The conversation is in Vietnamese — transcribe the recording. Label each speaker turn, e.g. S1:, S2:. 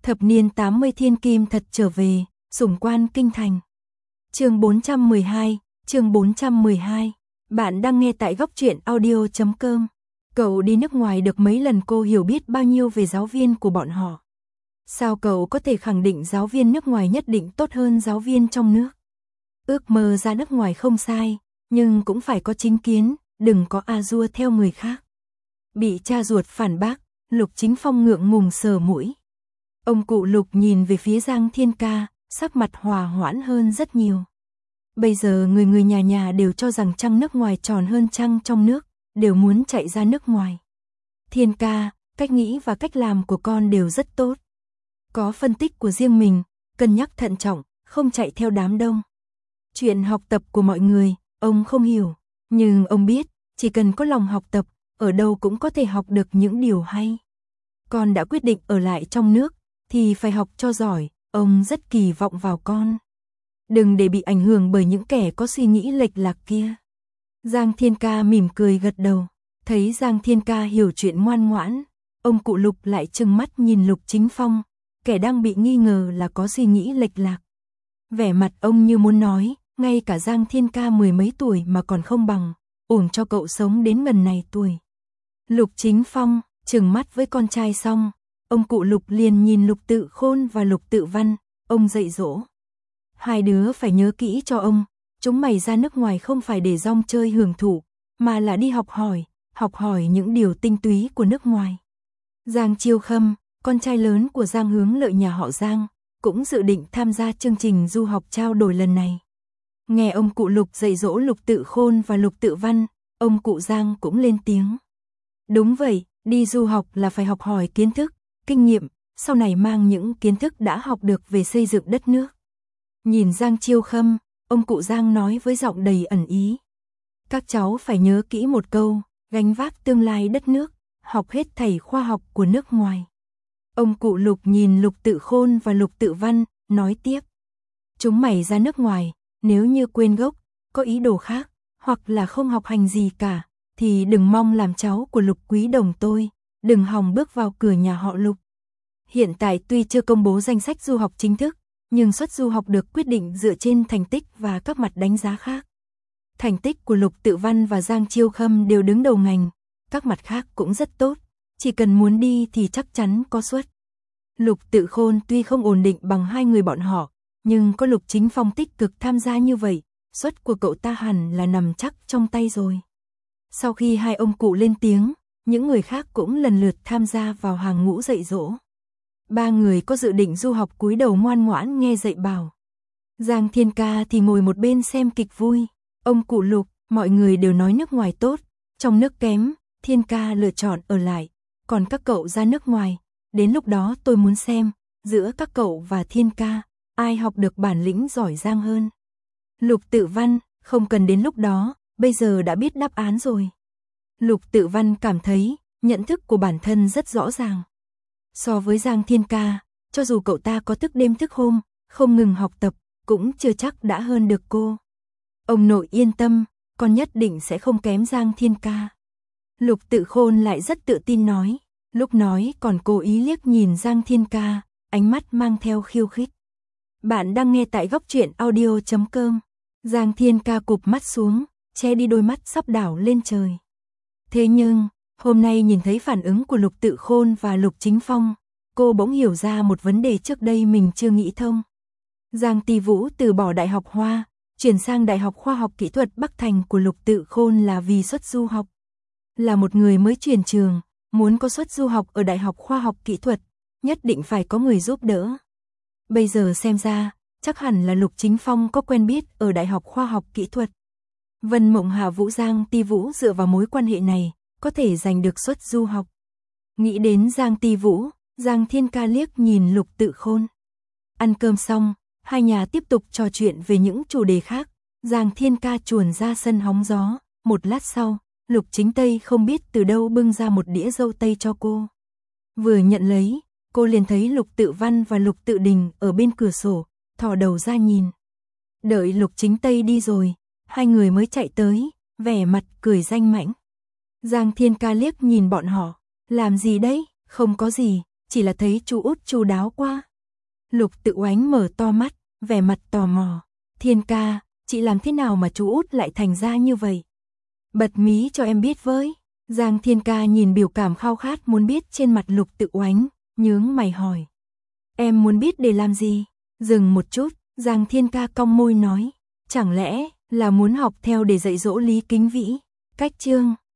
S1: Thập niên 80 thiên kim thật trở về, sủng quan kinh thành. Chương 412, chương 412. Bạn đang nghe tại goctruyện.audio.com. Cậu đi nước ngoài được mấy lần, cô hiểu biết bao nhiêu về giáo viên của bọn họ. Sao cậu có thể khẳng định giáo viên nước ngoài nhất định tốt hơn giáo viên trong nước? Ước mơ ra nước ngoài không sai, nhưng cũng phải có chính kiến, đừng có a dua theo người khác. Bị cha ruột phản bác, Lục Chính Phong ngượng ngùng sờ mũi. Ông cụ Lục nhìn về phía Giang Thiên Ca, sắc mặt hòa hoãn hơn rất nhiều. Bây giờ người nhà nhà đều cho rằng trăng nước ngoài tròn hơn trăng trong nước, đều muốn chạy ra nước ngoài. Thiên Ca, cách nghĩ và cách làm của con đều rất tốt. Có phân tích của riêng mình, cân nhắc thận trọng, không chạy theo đám đông. Chuyện học tập của mọi người, ông không hiểu, nhưng ông biết, chỉ cần có lòng học tập, ở đâu cũng có thể học được những điều hay. Con đã quyết định ở lại trong nước, thì phải học cho giỏi, ông rất kỳ vọng vào con. Đừng để bị ảnh hưởng bởi những kẻ có suy nghĩ lệch lạc kia. Giang Thiên Ca mỉm cười gật đầu, thấy Giang Thiên Ca hiểu chuyện ngoan ngoãn, ông cụ Lục lại trừng mắt nhìn Lục Chính Phong, kẻ đang bị nghi ngờ là có suy nghĩ lệch lạc. Vẻ mặt ông như muốn nói, ngay cả Giang Thiên Ca mười mấy tuổi mà còn không bằng, uổng cho cậu sống đến ngần này tuổi. Lục Chính Phong trừng mắt với con trai xong, ông cụ Lục liền nhìn Lục Tự Khôn và Lục Tự Văn, ông dạy dỗ. Hai đứa phải nhớ kỹ cho ông, chúng mày ra nước ngoài không phải để rong chơi hưởng thụ, mà là đi học hỏi những điều tinh túy của nước ngoài. Giang Chiêu Khâm, con trai lớn của Giang Hướng Lợi nhà họ Giang, cũng dự định tham gia chương trình du học trao đổi lần này. Nghe ông cụ Lục dạy dỗ Lục Tự Khôn và Lục Tự Văn, ông cụ Giang cũng lên tiếng. Đúng vậy, đi du học là phải học hỏi kiến thức, kinh nghiệm, sau này mang những kiến thức đã học được về xây dựng đất nước. Nhìn Giang Chiêu Khâm, ông cụ Giang nói với giọng đầy ẩn ý. Các cháu phải nhớ kỹ một câu, gánh vác tương lai đất nước, học hết thảy khoa học của nước ngoài. Ông cụ Lục nhìn Lục Tự Khôn và Lục Tự Văn, nói tiếp. Chúng mày ra nước ngoài, nếu như quên gốc, có ý đồ khác, hoặc là không học hành gì cả, thì đừng mong làm cháu của Lục Quý Đồng tôi, đừng hòng bước vào cửa nhà họ Lục. Hiện tại tuy chưa công bố danh sách du học chính thức, nhưng suất du học được quyết định dựa trên thành tích và các mặt đánh giá khác. Thành tích của Lục Tự Văn và Giang Chiêu Khâm đều đứng đầu ngành, các mặt khác cũng rất tốt, chỉ cần muốn đi thì chắc chắn có suất. Lục Tự Khôn tuy không ổn định bằng hai người bọn họ, nhưng có Lục Chính Phong tích cực tham gia như vậy, suất của cậu ta hẳn là nằm chắc trong tay rồi. Sau khi hai ông cụ lên tiếng, những người khác cũng lần lượt tham gia vào hàng ngũ dạy dỗ. Ba người có dự định du học cúi đầu ngoan ngoãn nghe dạy bảo. Giang Thiên Ca thì ngồi một bên xem kịch vui. Ông cụ Lục, mọi người đều nói nước ngoài tốt, trong nước kém, Thiên Ca lựa chọn ở lại, còn các cậu ra nước ngoài. Đến lúc đó tôi muốn xem, giữa các cậu và Thiên Ca, ai học được bản lĩnh giỏi giang hơn. Lục Tự Văn, không cần đến lúc đó, bây giờ đã biết đáp án rồi. Lục Tự Văn cảm thấy, nhận thức của bản thân rất rõ ràng. So với Giang Thiên Ca, cho dù cậu ta có thức đêm thức hôm, không ngừng học tập, cũng chưa chắc đã hơn được cô. Ông nội yên tâm, con nhất định sẽ không kém Giang Thiên Ca. Lục Tự Khôn lại rất tự tin nói, lúc nói còn cố ý liếc nhìn Giang Thiên Ca, ánh mắt mang theo khiêu khích. Bạn đang nghe tại goctruyện.audio.com. Giang Thiên Ca cụp mắt xuống, che đi đôi mắt sắp đảo lên trời. Thế nhưng, hôm nay nhìn thấy phản ứng của Lục Tự Khôn và Lục Chính Phong, cô bỗng hiểu ra một vấn đề trước đây mình chưa nghĩ thông. Giang Ti Vũ từ bỏ Đại học Hoa, chuyển sang Đại học Khoa học Kỹ thuật Bắc Thành của Lục Tự Khôn là vì suất du học. Là một người mới chuyển trường, muốn có suất du học ở Đại học Khoa học Kỹ thuật, nhất định phải có người giúp đỡ. Bây giờ xem ra, chắc hẳn là Lục Chính Phong có quen biết ở Đại học Khoa học Kỹ thuật. Vân Mộng Hà Vũ Giang Ti Vũ dựa vào mối quan hệ này, có thể giành được suất du học. Nghĩ đến Giang Ti Vũ, Giang Thiên Ca liếc nhìn Lục Tự Khôn. Ăn cơm xong, hai nhà tiếp tục trò chuyện về những chủ đề khác. Giang Thiên Ca chuồn ra sân hóng gió, một lát sau, Lục Chính Tây không biết từ đâu bưng ra một đĩa dâu tây cho cô. Vừa nhận lấy, cô liền thấy Lục Tự Văn và Lục Tự Đình ở bên cửa sổ, thò đầu ra nhìn. Đợi Lục Chính Tây đi rồi, hai người mới chạy tới, vẻ mặt cười danh mãnh. Giang Thiên Ca liếc nhìn bọn họ, làm gì đấy, không có gì, chỉ là thấy chú út chu đáo quá. Lục Tự Oánh mở to mắt, vẻ mặt tò mò. Thiên ca, chị làm thế nào mà chú út lại thành ra như vậy? Bật mí cho em biết với. Giang Thiên ca nhìn biểu cảm khao khát muốn biết trên mặt Lục Tự Oánh, nhướng mày hỏi. Em muốn biết để làm gì? Dừng một chút, Giang Thiên ca cong môi nói. Chẳng lẽ là muốn học theo để dạy dỗ Lý Kính Vĩ? Cách chương